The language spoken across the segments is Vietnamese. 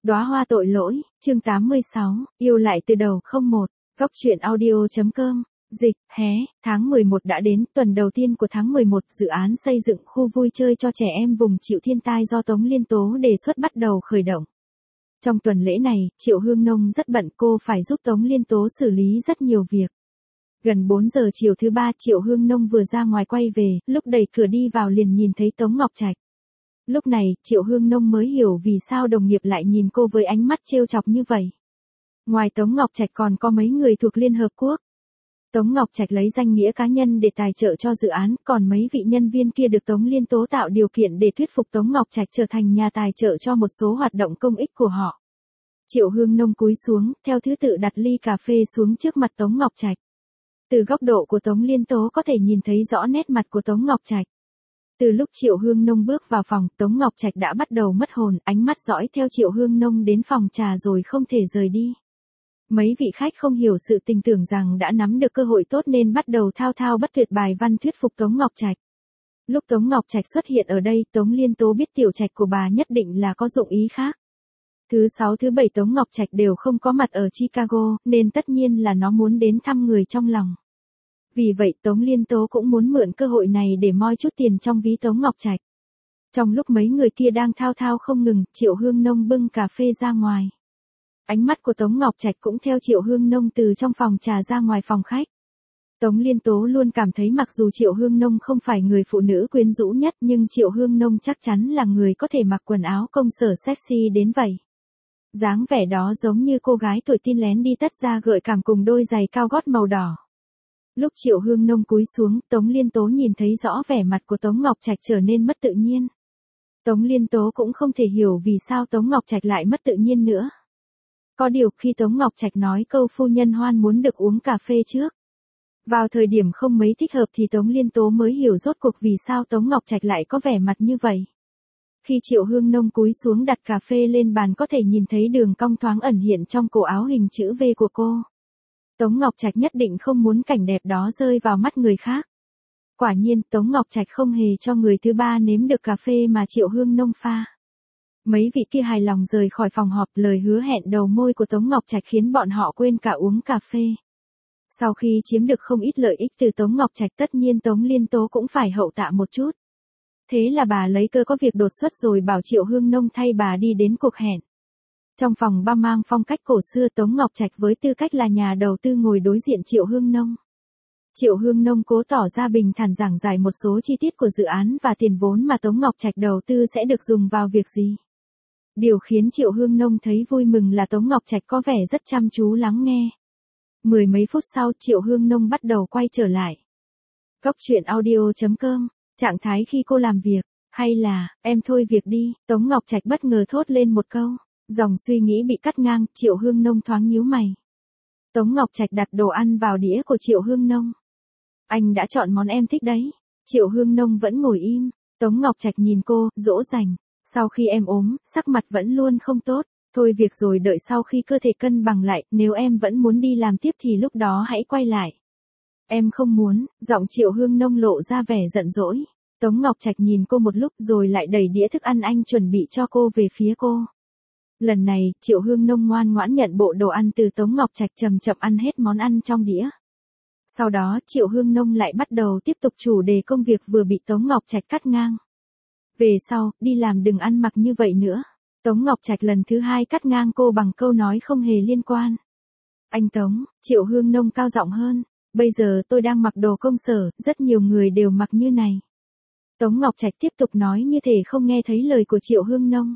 Đóa hoa tội lỗi, chương 86, yêu lại từ đầu 01, góc truyện audio.com, dịch, tháng 11 đã đến, tuần đầu tiên của tháng 11, dự án xây dựng khu vui chơi cho trẻ em vùng chịu thiên tai do Tống Liên Tố đề xuất bắt đầu khởi động. Trong tuần lễ này, Triệu Hương Nông rất bận, cô phải giúp Tống Liên Tố xử lý rất nhiều việc. Gần 4 giờ chiều thứ ba, Triệu Hương Nông vừa ra ngoài quay về, lúc đẩy cửa đi vào liền nhìn thấy Tống Ngọc Trạch. Lúc này, Triệu Hương Nông mới hiểu vì sao đồng nghiệp lại nhìn cô với ánh mắt trêu chọc như vậy. Ngoài Tống Ngọc Trạch còn có mấy người thuộc Liên Hợp Quốc. Tống Ngọc Trạch lấy danh nghĩa cá nhân để tài trợ cho dự án, còn mấy vị nhân viên kia được Tống Liên Tố tạo điều kiện để thuyết phục Tống Ngọc Trạch trở thành nhà tài trợ cho một số hoạt động công ích của họ. Triệu Hương Nông cúi xuống, theo thứ tự đặt ly cà phê xuống trước mặt Tống Ngọc Trạch. Từ góc độ của Tống Liên Tố có thể nhìn thấy rõ nét mặt của Tống Ngọc Trạch. Từ lúc Triệu Hương Nông bước vào phòng, Tống Ngọc Trạch đã bắt đầu mất hồn, ánh mắt dõi theo Triệu Hương Nông đến phòng trà rồi không thể rời đi. Mấy vị khách không hiểu sự tình, tưởng rằng đã nắm được cơ hội tốt nên bắt đầu thao thao bất tuyệt bài văn thuyết phục Tống Ngọc Trạch. Lúc Tống Ngọc Trạch xuất hiện ở đây, Tống Liên Tố biết tiểu trạch của bà nhất định là có dụng ý khác. Thứ 6 thứ 7 Tống Ngọc Trạch đều không có mặt ở Chicago, nên tất nhiên là nó muốn đến thăm người trong lòng. Vì vậy Tống Liên Tố cũng muốn mượn cơ hội này để moi chút tiền trong ví Tống Ngọc Trạch. Trong lúc mấy người kia đang thao thao không ngừng, Triệu Hương Nông bưng cà phê ra ngoài. Ánh mắt của Tống Ngọc Trạch cũng theo Triệu Hương Nông từ trong phòng trà ra ngoài phòng khách. Tống Liên Tố luôn cảm thấy mặc dù Triệu Hương Nông không phải người phụ nữ quyến rũ nhất nhưng Triệu Hương Nông chắc chắn là người có thể mặc quần áo công sở sexy đến vậy. Dáng vẻ đó giống như cô gái tuổi teen lén đi tất ra gợi cảm cùng đôi giày cao gót màu đỏ. Lúc Triệu Hương Nông cúi xuống, Tống Liên Tố nhìn thấy rõ vẻ mặt của Tống Ngọc Trạch trở nên mất tự nhiên. Tống Liên Tố cũng không thể hiểu vì sao Tống Ngọc Trạch lại mất tự nhiên nữa. Có điều khi Tống Ngọc Trạch nói câu phu nhân Hoan muốn được uống cà phê trước. Vào thời điểm không mấy thích hợp thì Tống Liên Tố mới hiểu rốt cuộc vì sao Tống Ngọc Trạch lại có vẻ mặt như vậy. Khi Triệu Hương Nông cúi xuống đặt cà phê lên bàn có thể nhìn thấy đường cong thoáng ẩn hiện trong cổ áo hình chữ V của cô. Tống Ngọc Trạch nhất định không muốn cảnh đẹp đó rơi vào mắt người khác. Quả nhiên, Tống Ngọc Trạch không hề cho người thứ ba nếm được cà phê mà Triệu Hương Nông pha. Mấy vị kia hài lòng rời khỏi phòng họp, lời hứa hẹn đầu môi của Tống Ngọc Trạch khiến bọn họ quên cả uống cà phê. Sau khi chiếm được không ít lợi ích từ Tống Ngọc Trạch, tất nhiên Tống Liên Tố cũng phải hậu tạ một chút. Thế là bà lấy cơ có việc đột xuất rồi bảo Triệu Hương Nông thay bà đi đến cuộc hẹn. Trong phòng ba mang phong cách cổ xưa, Tống Ngọc Trạch với tư cách là nhà đầu tư ngồi đối diện Triệu Hương Nông. Triệu Hương Nông cố tỏ ra bình thản giảng giải một số chi tiết của dự án và tiền vốn mà Tống Ngọc Trạch đầu tư sẽ được dùng vào việc gì. Điều khiến Triệu Hương Nông thấy vui mừng là Tống Ngọc Trạch có vẻ rất chăm chú lắng nghe. Mười mấy phút sau, Triệu Hương Nông bắt đầu quay trở lại. Góc truyện audio.com, trạng thái khi cô làm việc, hay là, em thôi việc đi, Tống Ngọc Trạch bất ngờ thốt lên một câu. Dòng suy nghĩ bị cắt ngang, Triệu Hương Nông thoáng nhíu mày. Tống Ngọc Trạch đặt đồ ăn vào đĩa của Triệu Hương Nông. Anh đã chọn món em thích đấy. Triệu Hương Nông vẫn ngồi im. Tống Ngọc Trạch nhìn cô, dỗ dành. Sau khi em ốm, sắc mặt vẫn luôn không tốt. Thôi việc rồi đợi sau khi cơ thể cân bằng lại, nếu em vẫn muốn đi làm tiếp thì lúc đó hãy quay lại. Em không muốn, giọng Triệu Hương Nông lộ ra vẻ giận dỗi. Tống Ngọc Trạch nhìn cô một lúc rồi lại đẩy đĩa thức ăn anh chuẩn bị cho cô về phía cô. Lần này, Triệu Hương Nông ngoan ngoãn nhận bộ đồ ăn từ Tống Ngọc Trạch, chậm chậm ăn hết món ăn trong đĩa. Sau đó, Triệu Hương Nông lại bắt đầu tiếp tục chủ đề công việc vừa bị Tống Ngọc Trạch cắt ngang. Về sau, đi làm đừng ăn mặc như vậy nữa. Tống Ngọc Trạch lần thứ hai cắt ngang cô bằng câu nói không hề liên quan. Anh Tống, Triệu Hương Nông cao giọng hơn. Bây giờ tôi đang mặc đồ công sở, rất nhiều người đều mặc như này. Tống Ngọc Trạch tiếp tục nói như thể không nghe thấy lời của Triệu Hương Nông.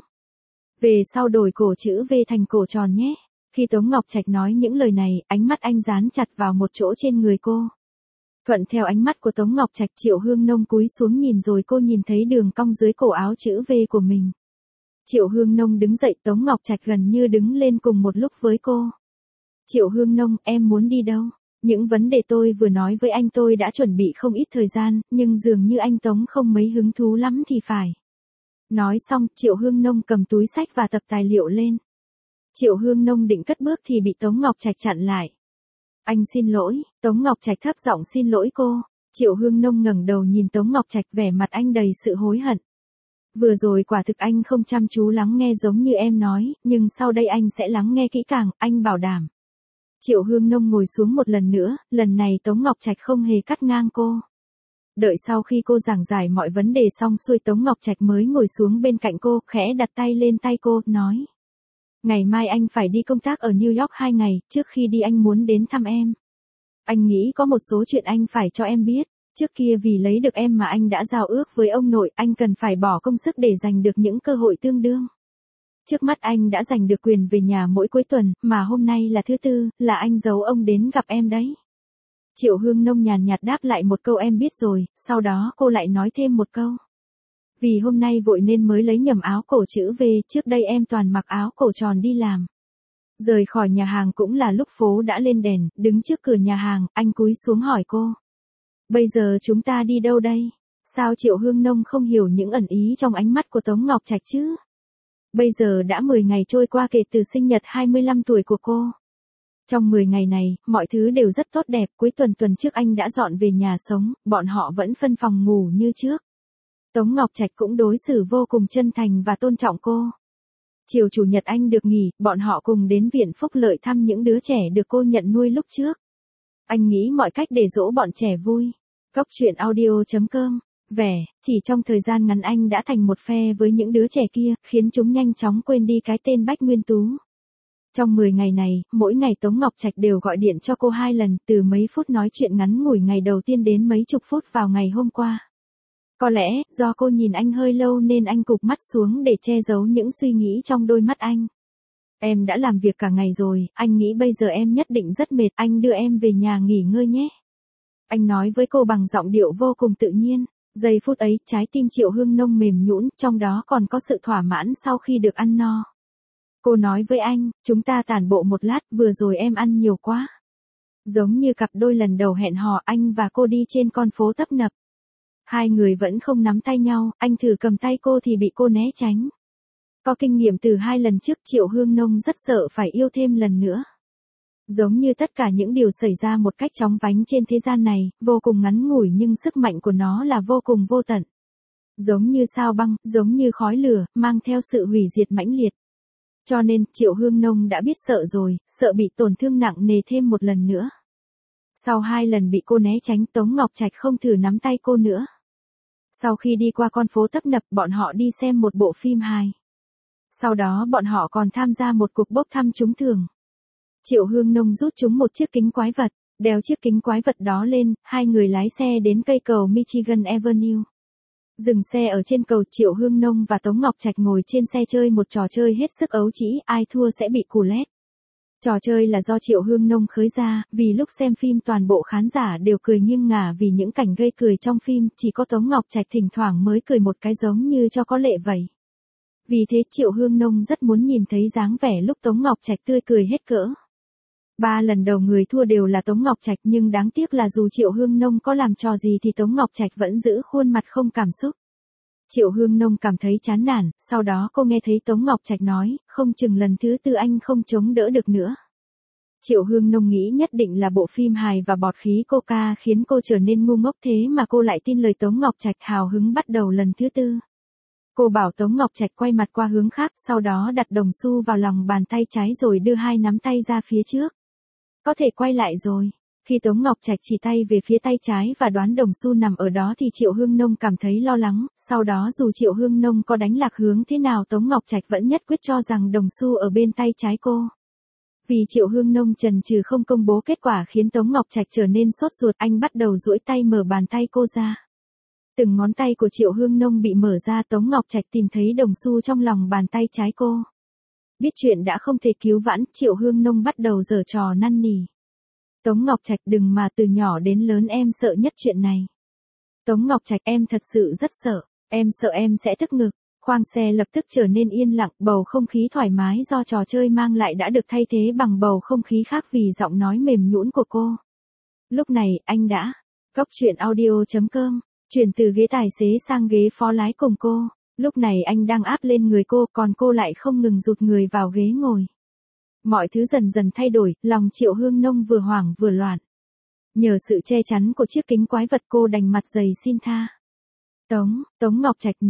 Về sau đổi cổ chữ V thành cổ tròn nhé. Khi Tống Ngọc Trạch nói những lời này, ánh mắt anh dán chặt vào một chỗ trên người cô. Thuận theo ánh mắt của Tống Ngọc Trạch, Triệu Hương Nông cúi xuống nhìn rồi cô nhìn thấy đường cong dưới cổ áo chữ V của mình. Triệu Hương Nông đứng dậy, Tống Ngọc Trạch gần như đứng lên cùng một lúc với cô. Triệu Hương Nông, em muốn đi đâu? Những vấn đề tôi vừa nói với anh tôi đã chuẩn bị không ít thời gian, nhưng dường như anh Tống không mấy hứng thú lắm thì phải. Nói xong, Triệu Hương Nông cầm túi xách và tập tài liệu lên. Triệu Hương Nông định cất bước thì bị Tống Ngọc Trạch chặn lại. Anh xin lỗi, Tống Ngọc Trạch thấp giọng xin lỗi cô. Triệu Hương Nông ngẩng đầu nhìn Tống Ngọc Trạch, vẻ mặt anh đầy sự hối hận. Vừa rồi quả thực anh không chăm chú lắng nghe giống như em nói, nhưng sau đây anh sẽ lắng nghe kỹ càng, anh bảo đảm. Triệu Hương Nông ngồi xuống một lần nữa, lần này Tống Ngọc Trạch không hề cắt ngang cô. Đợi sau khi cô giảng giải mọi vấn đề xong xuôi Tống Ngọc Trạch mới ngồi xuống bên cạnh cô, khẽ đặt tay lên tay cô, nói. Ngày mai anh phải đi công tác ở New York 2 ngày, trước khi đi anh muốn đến thăm em. Anh nghĩ có một số chuyện anh phải cho em biết. Trước kia vì lấy được em mà anh đã giao ước với ông nội, anh cần phải bỏ công sức để giành được những cơ hội tương đương. Trước mắt anh đã giành được quyền về nhà mỗi cuối tuần, mà hôm nay là thứ tư, là anh giấu ông đến gặp em đấy. Triệu Hương Nông nhàn nhạt đáp lại một câu em biết rồi, sau đó cô lại nói thêm một câu. Vì hôm nay vội nên mới lấy nhầm áo cổ chữ V, trước đây em toàn mặc áo cổ tròn đi làm. Rời khỏi nhà hàng cũng là lúc phố đã lên đèn, đứng trước cửa nhà hàng, anh cúi xuống hỏi cô. Bây giờ chúng ta đi đâu đây? Sao Triệu Hương Nông không hiểu những ẩn ý trong ánh mắt của Tống Ngọc Trạch chứ? Bây giờ đã 10 ngày trôi qua kể từ sinh nhật 25 tuổi của cô. Trong 10 ngày này, mọi thứ đều rất tốt đẹp, cuối tuần trước anh đã dọn về nhà sống, bọn họ vẫn phân phòng ngủ như trước. Tống Ngọc Trạch cũng đối xử vô cùng chân thành và tôn trọng cô. Chiều chủ nhật anh được nghỉ, bọn họ cùng đến viện phúc lợi thăm những đứa trẻ được cô nhận nuôi lúc trước. Anh nghĩ mọi cách để dỗ bọn trẻ vui. Góc truyện audio.com. Vẻ, chỉ trong thời gian ngắn anh đã thành một phe với những đứa trẻ kia, khiến chúng nhanh chóng quên đi cái tên Bách Nguyên Tú. Trong 10 ngày này, mỗi ngày Tống Ngọc Trạch đều gọi điện cho cô 2 lần, từ mấy phút nói chuyện ngắn ngủi ngày đầu tiên đến mấy chục phút vào ngày hôm qua. Có lẽ, do cô nhìn anh hơi lâu nên anh cụp mắt xuống để che giấu những suy nghĩ trong đôi mắt anh. Em đã làm việc cả ngày rồi, anh nghĩ bây giờ em nhất định rất mệt, anh đưa em về nhà nghỉ ngơi nhé. Anh nói với cô bằng giọng điệu vô cùng tự nhiên. Giây phút ấy, trái tim Triệu Hương Nông mềm nhũn, trong đó còn có sự thỏa mãn sau khi được ăn no. Cô nói với anh, chúng ta tản bộ một lát, vừa rồi em ăn nhiều quá. Giống như cặp đôi lần đầu hẹn hò, anh và cô đi trên con phố tấp nập. Hai người vẫn không nắm tay nhau, anh thử cầm tay cô thì bị cô né tránh. Có kinh nghiệm từ 2 lần trước, Triệu Hương Nông rất sợ phải yêu thêm lần nữa. Giống như tất cả những điều xảy ra một cách chóng vánh trên thế gian này, vô cùng ngắn ngủi nhưng sức mạnh của nó là vô cùng vô tận. Giống như sao băng, giống như khói lửa, mang theo sự hủy diệt mãnh liệt. Cho nên, Triệu Hương Nông đã biết sợ rồi, sợ bị tổn thương nặng nề thêm một lần nữa. Sau 2 lần bị cô né tránh, Tống Ngọc Trạch không thử nắm tay cô nữa. Sau khi đi qua con phố tấp nập, bọn họ đi xem một bộ phim hài. Sau đó bọn họ còn tham gia một cuộc bốc thăm trúng thưởng. Triệu Hương Nông rút chúng một chiếc kính quái vật, đeo chiếc kính quái vật đó lên, hai người lái xe đến cây cầu Michigan Avenue. Dừng xe ở trên cầu, Triệu Hương Nông và Tống Ngọc Trạch ngồi trên xe chơi một trò chơi hết sức ấu trĩ, ai thua sẽ bị cù lét. Trò chơi là do Triệu Hương Nông khơi ra, vì lúc xem phim toàn bộ khán giả đều cười nghiêng ngả vì những cảnh gây cười trong phim, chỉ có Tống Ngọc Trạch thỉnh thoảng mới cười một cái giống như cho có lệ vậy. Vì thế Triệu Hương Nông rất muốn nhìn thấy dáng vẻ lúc Tống Ngọc Trạch tươi cười hết cỡ. 3 lần đầu người thua đều là Tống Ngọc Trạch, nhưng đáng tiếc là dù Triệu Hương Nông có làm trò gì thì Tống Ngọc Trạch vẫn giữ khuôn mặt không cảm xúc. Triệu Hương Nông cảm thấy chán nản, sau đó cô nghe thấy Tống Ngọc Trạch nói, không chừng lần thứ 4 anh không chống đỡ được nữa. Triệu Hương Nông nghĩ nhất định là bộ phim hài và bọt khí coca khiến cô trở nên ngu ngốc, thế mà cô lại tin lời Tống Ngọc Trạch, hào hứng bắt đầu lần thứ 4. Cô bảo Tống Ngọc Trạch quay mặt qua hướng khác, sau đó đặt đồng xu vào lòng bàn tay trái rồi đưa 2 nắm tay ra phía trước. Có thể quay lại rồi. Khi Tống Ngọc Trạch chỉ tay về phía tay trái và đoán đồng xu nằm ở đó thì Triệu Hương Nông cảm thấy lo lắng, sau đó dù Triệu Hương Nông có đánh lạc hướng thế nào Tống Ngọc Trạch vẫn nhất quyết cho rằng đồng xu ở bên tay trái cô. Vì Triệu Hương Nông chần chừ không công bố kết quả khiến Tống Ngọc Trạch trở nên sốt ruột, anh bắt đầu duỗi tay mở bàn tay cô ra. Từng ngón tay của Triệu Hương Nông bị mở ra, Tống Ngọc Trạch tìm thấy đồng xu trong lòng bàn tay trái cô. Biết chuyện đã không thể cứu vãn, Triệu Hương Nông bắt đầu giở trò năn nỉ. Tống Ngọc Trạch, đừng mà, từ nhỏ đến lớn em sợ nhất chuyện này. Tống Ngọc Trạch, em thật sự rất sợ, em sợ em sẽ tức ngực. Khoang xe lập tức trở nên yên lặng, bầu không khí thoải mái do trò chơi mang lại đã được thay thế bằng bầu không khí khác vì giọng nói mềm nhũn của cô. Lúc này, anh đã. Góc truyện audio.com, chuyển từ ghế tài xế sang ghế phó lái cùng cô. Lúc này anh đang áp lên người cô, còn cô lại không ngừng rụt người vào ghế ngồi. Mọi thứ dần dần thay đổi, lòng Triệu Hương Nông vừa hoảng vừa loạn. Nhờ sự che chắn của chiếc kính quái vật cô đành mặt dày xin tha. Tống Ngọc Trạch, nếu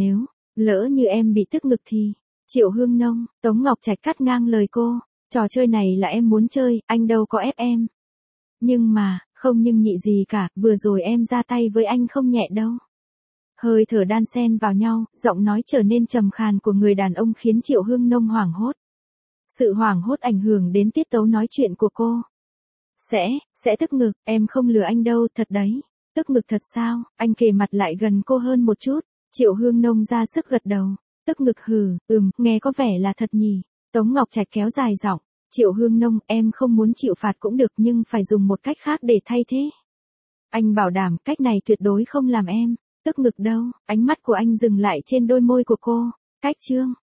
Lỡ như em bị tức ngực thì. Triệu Hương Nông, Tống Ngọc Trạch cắt ngang lời cô. Trò chơi này là em muốn chơi, anh đâu có ép em. Nhưng mà, không nhưng nhị gì cả, vừa rồi em ra tay với anh không nhẹ đâu. Hơi thở đan xen vào nhau, giọng nói trở nên trầm khàn của người đàn ông khiến Triệu Hương Nông hoảng hốt. Sự hoảng hốt ảnh hưởng đến tiết tấu nói chuyện của cô. Sẽ tức ngực, em không lừa anh đâu, thật đấy. Tức ngực thật sao? Anh kề mặt lại gần cô hơn một chút. Triệu Hương Nông ra sức gật đầu. Tức ngực hừ, nghe có vẻ là thật nhỉ. Tống Ngọc Trạch kéo dài giọng. Triệu Hương Nông, em không muốn chịu phạt cũng được nhưng phải dùng một cách khác để thay thế. Anh bảo đảm cách này tuyệt đối không làm em tức ngực đâu. Ánh mắt của anh dừng lại trên đôi môi của cô. Cách chương